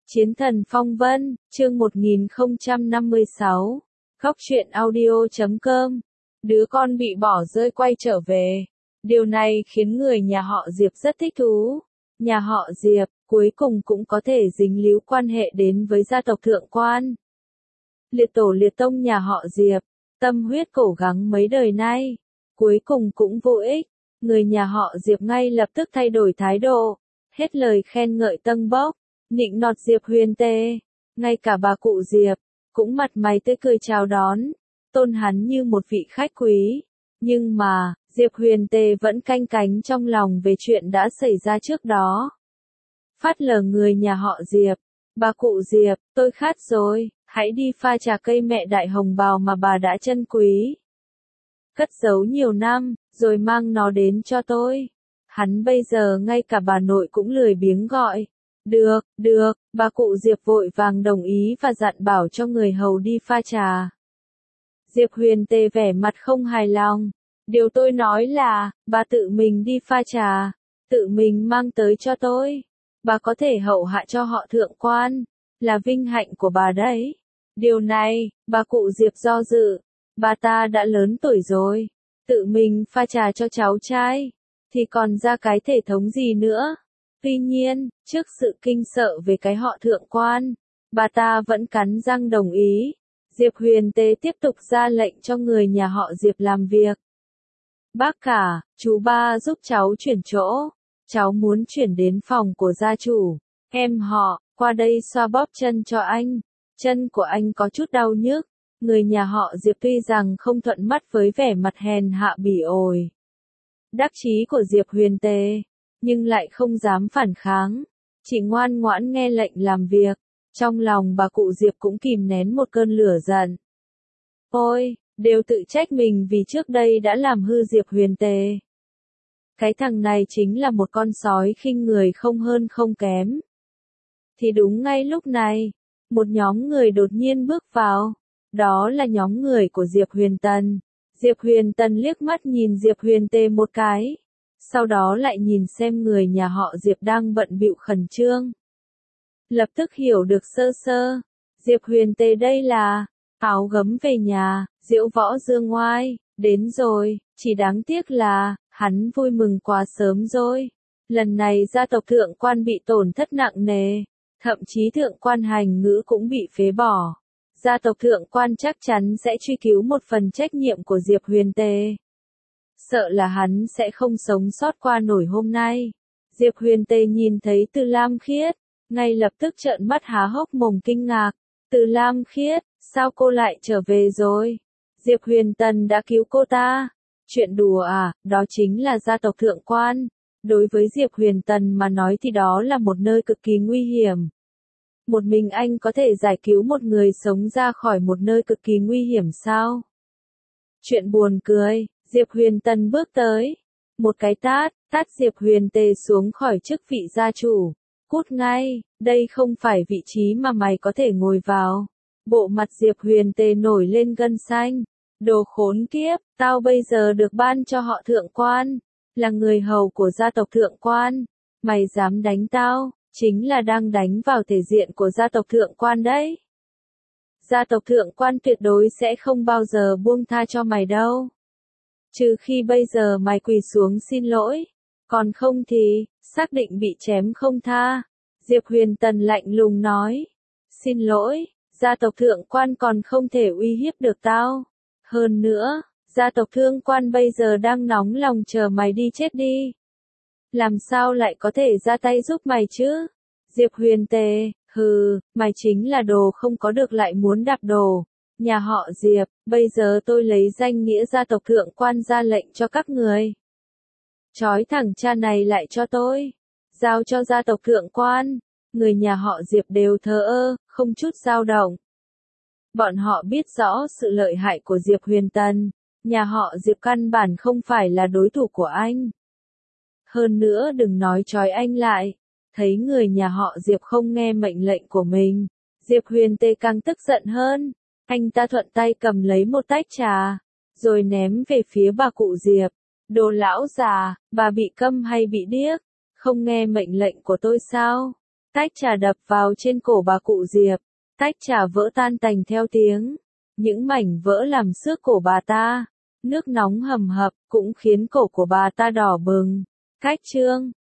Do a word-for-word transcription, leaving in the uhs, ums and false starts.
Chiến thần phong vân, chương một nghìn không trăm năm mươi sáu. Góc truyện audio chấm com. Đứa con bị bỏ rơi quay trở về. Điều này khiến người nhà họ Diệp rất thích thú. Nhà họ Diệp, cuối cùng cũng có thể dính líu quan hệ đến với gia tộc thượng quan. Liệt tổ liệt tông nhà họ Diệp, tâm huyết cố gắng mấy đời nay, cuối cùng cũng vô ích. Người nhà họ Diệp ngay lập tức thay đổi thái độ, hết lời khen ngợi tâng bốc, nịnh nọt Diệp Huyền Tề. Ngay cả bà cụ Diệp, cũng mặt mày tươi cười chào đón, tôn hắn như một vị khách quý. Nhưng mà, Diệp Huyền Tề vẫn canh cánh trong lòng về chuyện đã xảy ra trước đó. Phát lờ người nhà họ Diệp, bà cụ Diệp, tôi khát rồi, hãy đi pha trà cây mẹ đại hồng bào mà bà đã trân quý, cất giấu nhiều năm, rồi mang nó đến cho tôi. Hắn bây giờ ngay cả bà nội cũng lười biếng gọi. Được, được, bà cụ Diệp vội vàng đồng ý và dặn bảo cho người hầu đi pha trà. Diệp Huyền Tề vẻ mặt không hài lòng. Điều tôi nói là, bà tự mình đi pha trà, tự mình mang tới cho tôi. Bà có thể hậu hạ cho họ thượng quan, là vinh hạnh của bà đấy. Điều này, bà cụ Diệp do dự. Bà ta đã lớn tuổi rồi, tự mình pha trà cho cháu trai, thì còn ra cái thể thống gì nữa. Tuy nhiên, trước sự kinh sợ về cái họ thượng quan, bà ta vẫn cắn răng đồng ý. Diệp Huyền Tề tiếp tục ra lệnh cho người nhà họ Diệp làm việc. Bác cả, chú ba giúp cháu chuyển chỗ, cháu muốn chuyển đến phòng của gia chủ. Em họ, qua đây xoa bóp chân cho anh, chân của anh có chút đau nhức. Người nhà họ Diệp tuy rằng không thuận mắt với vẻ mặt hèn hạ bỉ ổi, đắc chí của Diệp Huyền Tề, nhưng lại không dám phản kháng, chỉ ngoan ngoãn nghe lệnh làm việc. Trong lòng bà cụ Diệp cũng kìm nén một cơn lửa giận. Ôi, đều tự trách mình vì trước đây đã làm hư Diệp Huyền Tề. Cái thằng này chính là một con sói khinh người không hơn không kém. Thì đúng ngay lúc này, một nhóm người đột nhiên bước vào. Đó là nhóm người của Diệp Huyền Tần. Diệp Huyền Tần liếc mắt nhìn Diệp Huyền Tề một cái, sau đó lại nhìn xem người nhà họ Diệp đang bận bịu khẩn trương. Lập tức hiểu được sơ sơ, Diệp Huyền Tề đây là áo gấm về nhà, diễu võ dương ngoai, đến rồi, chỉ đáng tiếc là hắn vui mừng quá sớm rồi. Lần này gia tộc thượng quan bị tổn thất nặng nề, thậm chí thượng quan hành ngữ cũng bị phế bỏ. Gia tộc thượng quan chắc chắn sẽ truy cứu một phần trách nhiệm của Diệp Huyền Tề. Sợ là hắn sẽ không sống sót qua nổi hôm nay. Diệp Huyền Tề nhìn thấy Từ Lam Khiết, ngay lập tức trợn mắt há hốc mồm kinh ngạc. Từ Lam Khiết, sao cô lại trở về rồi? Diệp Huyền Tần đã cứu cô ta. Chuyện đùa à, đó chính là gia tộc thượng quan. Đối với Diệp Huyền Tần mà nói thì đó là một nơi cực kỳ nguy hiểm. Một mình anh có thể giải cứu một người sống ra khỏi một nơi cực kỳ nguy hiểm sao? Chuyện buồn cười, Diệp Huyền Tần bước tới. Một cái tát, tát Diệp Huyền Tề xuống khỏi chức vị gia chủ. Cút ngay, đây không phải vị trí mà mày có thể ngồi vào. Bộ mặt Diệp Huyền Tề nổi lên gân xanh. Đồ khốn kiếp, tao bây giờ được ban cho họ thượng quan, là người hầu của gia tộc thượng quan. Mày dám đánh tao? Chính là đang đánh vào thể diện của gia tộc thượng quan đấy. Gia tộc thượng quan tuyệt đối sẽ không bao giờ buông tha cho mày đâu. Trừ khi bây giờ mày quỳ xuống xin lỗi. Còn không thì, xác định bị chém không tha. Diệp Huyền Tần lạnh lùng nói. Xin lỗi, gia tộc thượng quan còn không thể uy hiếp được tao. Hơn nữa, gia tộc thượng quan bây giờ đang nóng lòng chờ mày đi chết đi. Làm sao lại có thể ra tay giúp mày chứ? Diệp Huyền Tề, hừ, mày chính là đồ không có được lại muốn đạp đổ. Nhà họ Diệp, bây giờ tôi lấy danh nghĩa gia tộc thượng quan ra lệnh cho các người. Chói thằng cha này lại cho tôi. Giao cho gia tộc thượng quan. Người nhà họ Diệp đều thờ ơ, không chút dao động. Bọn họ biết rõ sự lợi hại của Diệp Huyền Tần. Nhà họ Diệp căn bản không phải là đối thủ của anh. Hơn nữa đừng nói trói anh lại. Thấy người nhà họ Diệp không nghe mệnh lệnh của mình, Diệp Huyền Tề càng tức giận hơn. Anh ta thuận tay cầm lấy một tách trà, rồi ném về phía bà cụ Diệp. Đồ lão già, bà bị câm hay bị điếc? Không nghe mệnh lệnh của tôi sao? Tách trà đập vào trên cổ bà cụ Diệp. Tách trà vỡ tan tành theo tiếng. Những mảnh vỡ làm xước cổ bà ta. Nước nóng hầm hập cũng khiến cổ của bà ta đỏ bừng. Cách chương